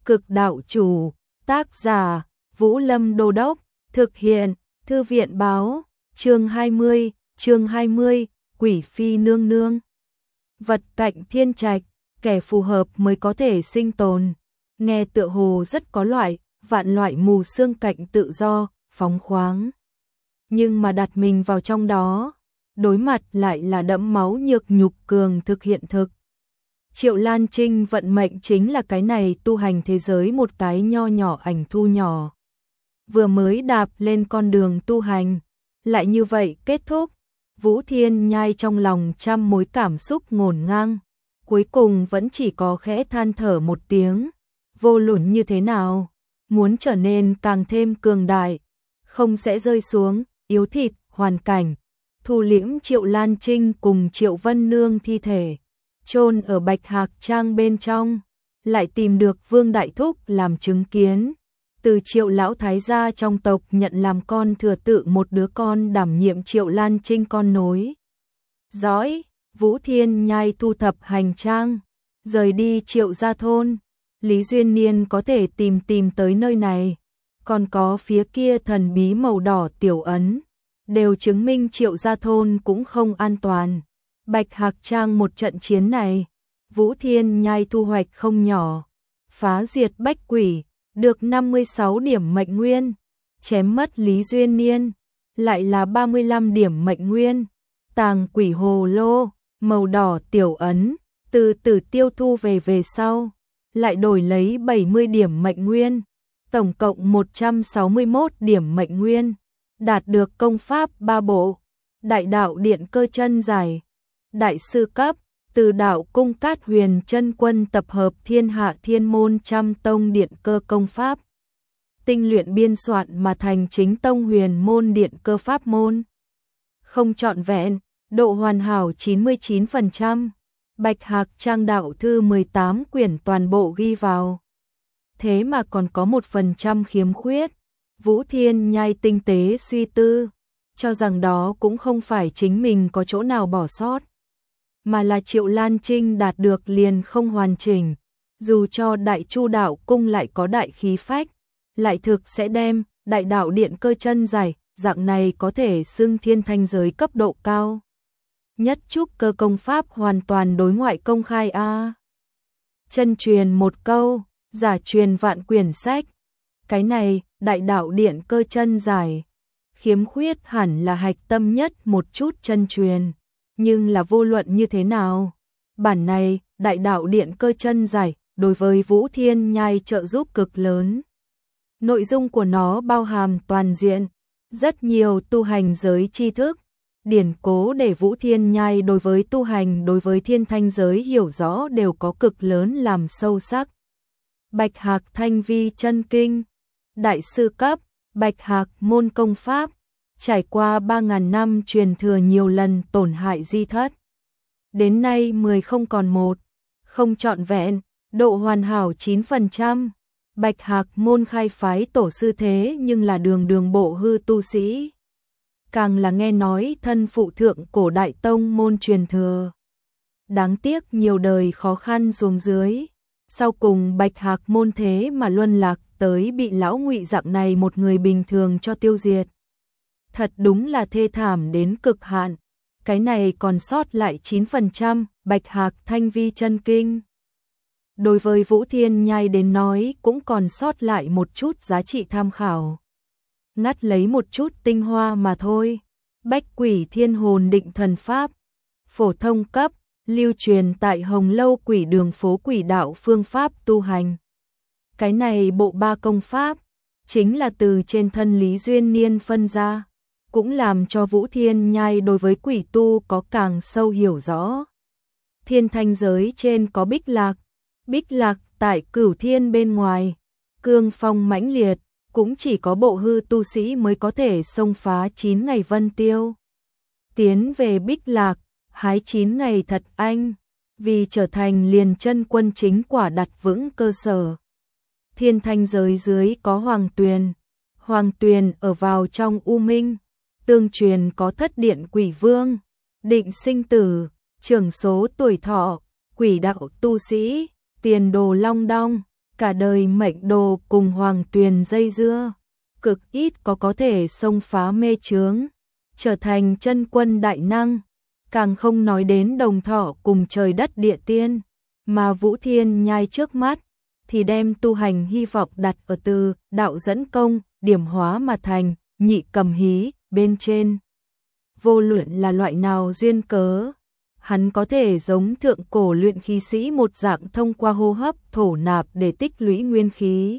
Cực đạo chủ, tác giả, Vũ Lâm Đô Đốc, thực hiện, Thư viện báo, chương 20, Quỷ Phi Nương Nương. Vật cạnh thiên trạch, kẻ phù hợp mới có thể sinh tồn. Nghe tựa hồ rất có vạn loại mù xương cạnh tự do, phóng khoáng. Nhưng mà đặt mình vào trong đó, đối mặt lại là đẫm máu nhược nhục cường thực hiện thực. Triệu Lan Trinh vận mệnh chính là cái này, tu hành thế giới một cái nho nhỏ ảnh thu nhỏ. Vừa mới đạp lên con đường tu hành, lại như vậy kết thúc. Vũ Thiên Nhai trong lòng trăm mối cảm xúc ngổn ngang, cuối cùng vẫn chỉ có khẽ than thở một tiếng. Vô luận như thế nào, muốn trở nên càng thêm cường đại, không sẽ rơi xuống, yếu thịt, hoàn cảnh. Thu liễm Triệu Lan Trinh cùng Triệu Vân Nương thi thể, chôn ở Bạch Hạc Trang bên trong, lại tìm được Vương Đại Thúc làm chứng kiến. Từ Triệu lão thái gia trong tộc nhận làm con thừa tự một đứa con đảm nhiệm Triệu Lan Trinh con nối dõi. Vũ Thiên Nhai thu thập hành trang, rời đi Triệu gia thôn. Lý Duyên Niên có thể tìm tới nơi này, còn có phía kia thần bí màu đỏ tiểu ấn, đều chứng minh Triệu gia thôn cũng không an toàn. Bạch Hạc Trang một trận chiến này, Vũ Thiên Nhai thu hoạch không nhỏ, phá diệt bách quỷ, được 56 điểm mệnh nguyên, chém mất Lý Duyên Niên, lại là 35 điểm mệnh nguyên, tàng quỷ hồ lô, màu đỏ tiểu ấn, từ từ tiêu thu về sau, lại đổi lấy 70 điểm mệnh nguyên, tổng cộng 161 điểm mệnh nguyên, đạt được công pháp 3 bộ, đại đạo điện cơ chân giải, đại sư cấp, từ đạo cung Cát Huyền chân quân tập hợp thiên hạ thiên môn trăm tông điện cơ công pháp, tinh luyện biên soạn mà thành chính tông huyền môn điện cơ pháp môn. Không trọn vẹn, độ hoàn hảo 99%, Bạch Hạc Trang đạo thư 18 quyển toàn bộ ghi vào. Thế mà còn có 1% khiếm khuyết. Vũ Thiên Nhai tinh tế suy tư, cho rằng đó cũng không phải chính mình có chỗ nào bỏ sót, mà là Triệu Lan Trinh đạt được liền không hoàn chỉnh. Dù cho Đại Chu đạo cung lại có đại khí phách, lại thực sẽ đem đại đạo điện cơ chân giải, dạng này có thể xưng thiên thanh giới cấp độ cao nhất trúc cơ công pháp hoàn toàn đối ngoại công khai a. Chân truyền một câu, giả truyền vạn quyển sách. Cái này, đại đạo điện cơ chân giải, khiếm khuyết hẳn là hạch tâm nhất một chút chân truyền, nhưng là vô luận như thế nào, bản này, đại đạo điện cơ chân giải, đối với Vũ Thiên Nhai trợ giúp cực lớn. Nội dung của nó bao hàm toàn diện, rất nhiều tu hành giới tri thức, điển cố để Vũ Thiên Nhai đối với tu hành, đối với thiên thanh giới hiểu rõ đều có cực lớn làm sâu sắc. Bạch Hạc Thanh Vi chân kinh, đại sư cấp, Bạch Hạc môn công pháp, trải qua 3.000 năm truyền thừa nhiều lần tổn hại di thất. Đến nay 10 không còn một, không trọn vẹn, độ hoàn hảo 9%. Bạch Hạc môn khai phái tổ sư thế nhưng là đường bộ hư tu sĩ. Càng là nghe nói thân phụ thượng cổ đại tông môn truyền thừa. Đáng tiếc nhiều đời khó khăn xuống dưới. Sau cùng Bạch Hạc môn thế mà luân lạc tới bị lão Ngụy dạng này một người bình thường cho tiêu diệt. Thật đúng là thê thảm đến cực hạn. Cái này còn sót lại 9%, Bạch Hạc Thanh Vi chân kinh. Đối với Vũ Thiên Nhai đến nói cũng còn sót lại một chút giá trị tham khảo. Ngắt lấy một chút tinh hoa mà thôi. Bách quỷ thiên hồn định thần pháp, phổ thông cấp, lưu truyền tại Hồng Lâu quỷ đường phố quỷ đạo phương pháp tu hành. Cái này bộ 3 công pháp, chính là từ trên thân Lý Duyên Niên phân ra, cũng làm cho Vũ Thiên Nhai đối với quỷ tu có càng sâu hiểu rõ. Thiên thanh giới trên có Bích Lạc tại Cửu Thiên bên ngoài, cương phong mãnh liệt, cũng chỉ có bộ hư tu sĩ mới có thể xông phá 9 ngày vân tiêu. Tiến về Bích Lạc, hái 9 ngày thật anh, vì trở thành liền chân quân chính quả đặt vững cơ sở. Thiên thanh giới dưới có Hoàng Tuyền ở vào trong U Minh, tương truyền có thất điện quỷ vương, định sinh tử, trưởng số tuổi thọ, quỷ đạo tu sĩ, tiền đồ long đong, cả đời mệnh đồ cùng Hoàng Tuyền dây dưa, cực ít có thể xông phá mê chướng, trở thành chân quân đại năng, càng không nói đến đồng thọ cùng trời đất địa tiên, mà Vũ Thiên Nhai trước mắt thì đem tu hành hy vọng đặt ở từ đạo dẫn công, điểm hóa mà thành, nhị cầm hí bên trên. Vô luận là loại nào duyên cớ, hắn có thể giống thượng cổ luyện khí sĩ một dạng thông qua hô hấp thổ nạp để tích lũy nguyên khí.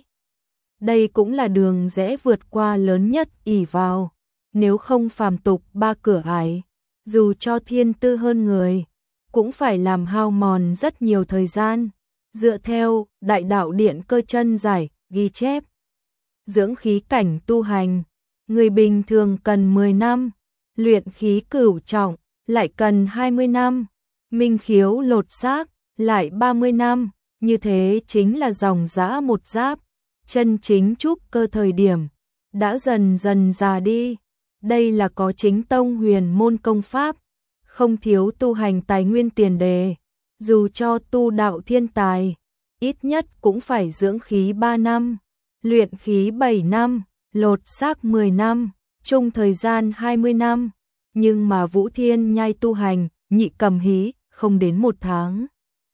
Đây cũng là đường rẽ vượt qua lớn nhất ỷ vào, nếu không phàm tục ba cửa ải, dù cho thiên tư hơn người, cũng phải làm hao mòn rất nhiều thời gian. Dựa theo Đại Đạo Điện Cơ Chân Giải ghi chép, dưỡng khí cảnh tu hành, người bình thường cần 10 năm, luyện khí cửu trọng lại cần 20 năm, minh khiếu lột xác lại 30 năm, như thế chính là dòng dã một giáp, chân chính trúc cơ thời điểm đã dần dần già đi. Đây là có chính tông huyền môn công pháp, không thiếu tu hành tài nguyên tiền đề, dù cho tu đạo thiên tài, ít nhất cũng phải dưỡng khí 3 năm, luyện khí 7 năm, lột xác 10 năm, chung thời gian 20 năm, nhưng mà Vũ Thiên Nhai tu hành, nhị cầm hí, không đến 1 tháng.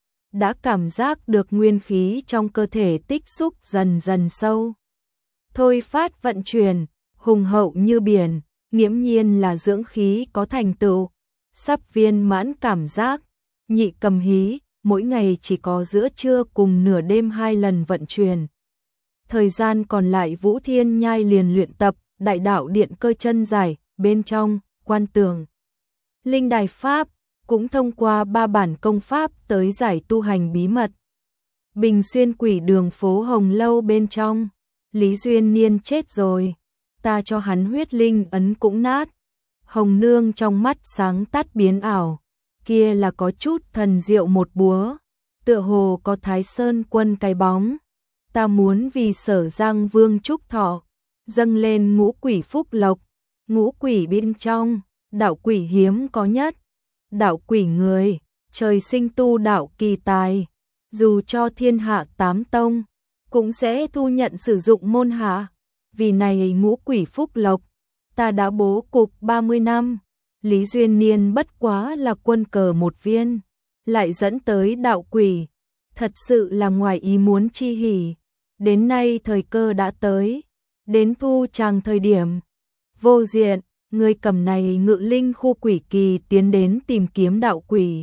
Đã cảm giác được nguyên khí trong cơ thể tích xúc dần dần sâu. Thôi phát vận chuyển, hùng hậu như biển, nghiễm nhiên là dưỡng khí có thành tựu, sắp viên mãn cảm giác. Nhị cầm hí, mỗi ngày chỉ có giữa trưa cùng nửa đêm 2 lần vận chuyển. Thời gian còn lại Vũ Thiên Nhai liền luyện tập Đại Đạo Điện Cơ Chân Giải bên trong Quan Tường Linh Đài Pháp, cũng thông qua 3 bản công pháp tới giải tu hành bí mật. Bình Xuyên Quỷ Đường phố Hồng Lâu bên trong, Lý Duyên Niên chết rồi, ta cho hắn huyết linh ấn cũng nát. Hồng Nương trong mắt sáng tắt biến ảo, kia là có chút thần diệu một búa, tựa hồ có Thái Sơn quân cái bóng. Ta muốn vì Sở Giang Vương chúc thọ, dâng lên ngũ quỷ phúc lộc, ngũ quỷ bên trong, đạo quỷ hiếm có nhất. Đạo quỷ người, trời sinh tu đạo kỳ tài, dù cho thiên hạ 8 tông, cũng sẽ thu nhận sử dụng môn hạ. Vì này ngũ quỷ phúc lộc, ta đã bố cục 30 năm, Lý Duyên Niên bất quá là quân cờ một viên, lại dẫn tới đạo quỷ, thật sự là ngoài ý muốn chi hỉ. Đến nay thời cơ đã tới, đến thu chàng thời điểm. Vô Diện, người cầm này ngự linh khu quỷ kỳ tiến đến tìm kiếm đạo quỷ.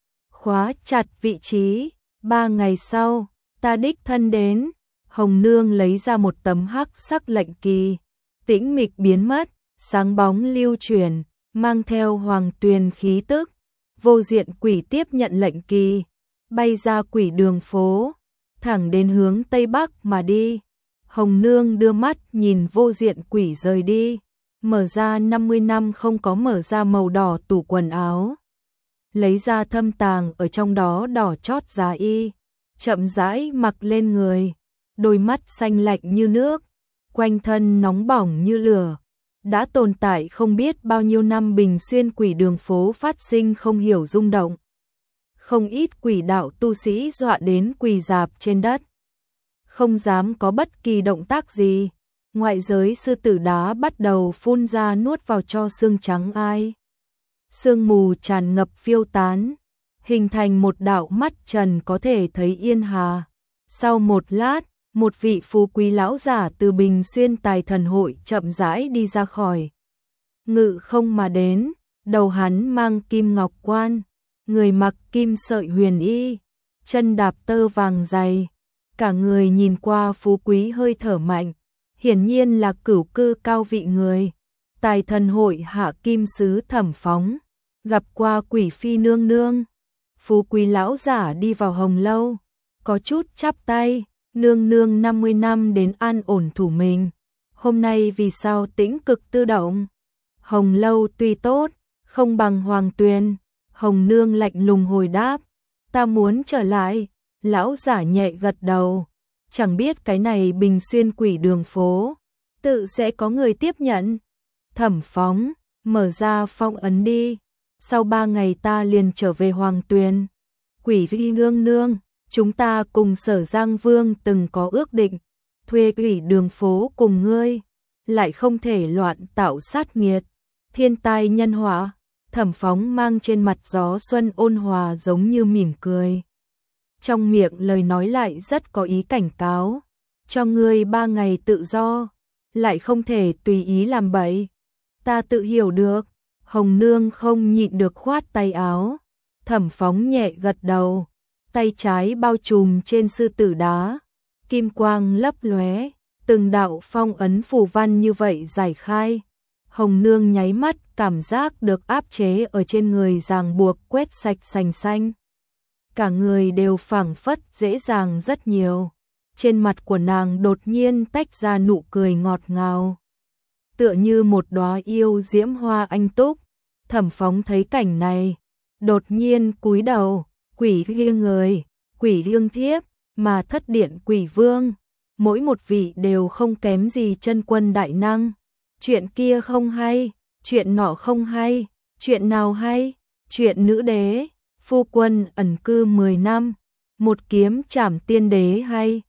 Khóa chặt vị trí, 3 ngày sau, ta đích thân đến. Hồng Nương lấy ra một tấm hắc sắc lệnh kỳ, tĩnh mịch biến mất, sáng bóng lưu chuyển, mang theo hoàng tuyền khí tức. Vô Diện quỷ tiếp nhận lệnh kỳ, bay ra quỷ đường phố, thẳng đến hướng Tây Bắc mà đi. Hồng Nương đưa mắt nhìn Vô Diện quỷ rời đi, mở ra 50 năm không có mở ra màu đỏ tủ quần áo. Lấy ra thâm tàng ở trong đó đỏ chót giá y, chậm rãi mặc lên người, đôi mắt xanh lạnh như nước, quanh thân nóng bỏng như lửa. Đã tồn tại không biết bao nhiêu năm Bình Xuyên quỷ đường phố phát sinh không hiểu rung động. Không ít quỷ đạo tu sĩ dọa đến quỳ rạp trên đất, không dám có bất kỳ động tác gì. Ngoại giới sư tử đá bắt đầu phun ra nuốt vào cho xương trắng ai. Sương mù tràn ngập phiêu tán, hình thành một đạo mắt trần có thể thấy yên hà. Sau một lát, một vị phú quý lão giả từ Bình Xuyên Tài Thần Hội chậm rãi đi ra khỏi. Ngự không mà đến, đầu hắn mang kim ngọc quan, người mặc kim sợi huyền y, chân đạp tơ vàng dày. Cả người nhìn qua phú quý hơi thở mạnh, hiển nhiên là cửu cư cao vị người. Tài Thần Hội hạ kim sứ Thẩm Phóng, gặp qua quỷ phi nương nương. Phú quý lão giả đi vào Hồng Lâu, có chút chắp tay, nương nương 50 năm đến an ổn thủ mình, hôm nay vì sao tĩnh cực tự động? Hồng Lâu tuy tốt, không bằng Hoàng Tuyền. Hồng Nương lạnh lùng hồi đáp, ta muốn trở lại. Lão giả nhẹ gật đầu, chẳng biết cái này Bình Xuyên quỷ đường phố, tự sẽ có người tiếp nhận. Thẩm Phóng, mở ra phong ấn đi, sau 3 ngày ta liền trở về Hoàng Tuyền. Quỷ phi nương nương, chúng ta cùng Sở Giang Vương từng có ước định, thuê ủy đường phố cùng ngươi, lại không thể loạn tạo sát nghiệt, thiên tai nhân họa. Thẩm Phóng mang trên mặt gió xuân ôn hòa giống như mỉm cười. Trong miệng lời nói lại rất có ý cảnh cáo, cho ngươi 3 ngày tự do, lại không thể tùy ý làm bậy. Ta tự hiểu được. Hồng Nương không nhịn được khoát tay áo. Thẩm Phóng nhẹ gật đầu, tay trái bao trùm trên sư tử đá, kim quang lấp lóe, từng đạo phong ấn phù văn như vậy giải khai. Hồng Nương nháy mắt cảm giác được áp chế ở trên người ràng buộc quét sạch sành xanh. Cả người đều phảng phất dễ dàng rất nhiều. Trên mặt của nàng đột nhiên tách ra nụ cười ngọt ngào, tựa như một đóa yêu diễm hoa anh túc. Thẩm Phóng thấy cảnh này, đột nhiên cúi đầu, quỷ liêng người, quỷ liêng thiếp, mà thất điện quỷ vương, mỗi một vị đều không kém gì chân quân đại năng. Chuyện kia không hay, chuyện nọ không hay, chuyện nào hay, chuyện nữ đế, phu quân ẩn cư 10 năm, một kiếm trảm tiên đế hay,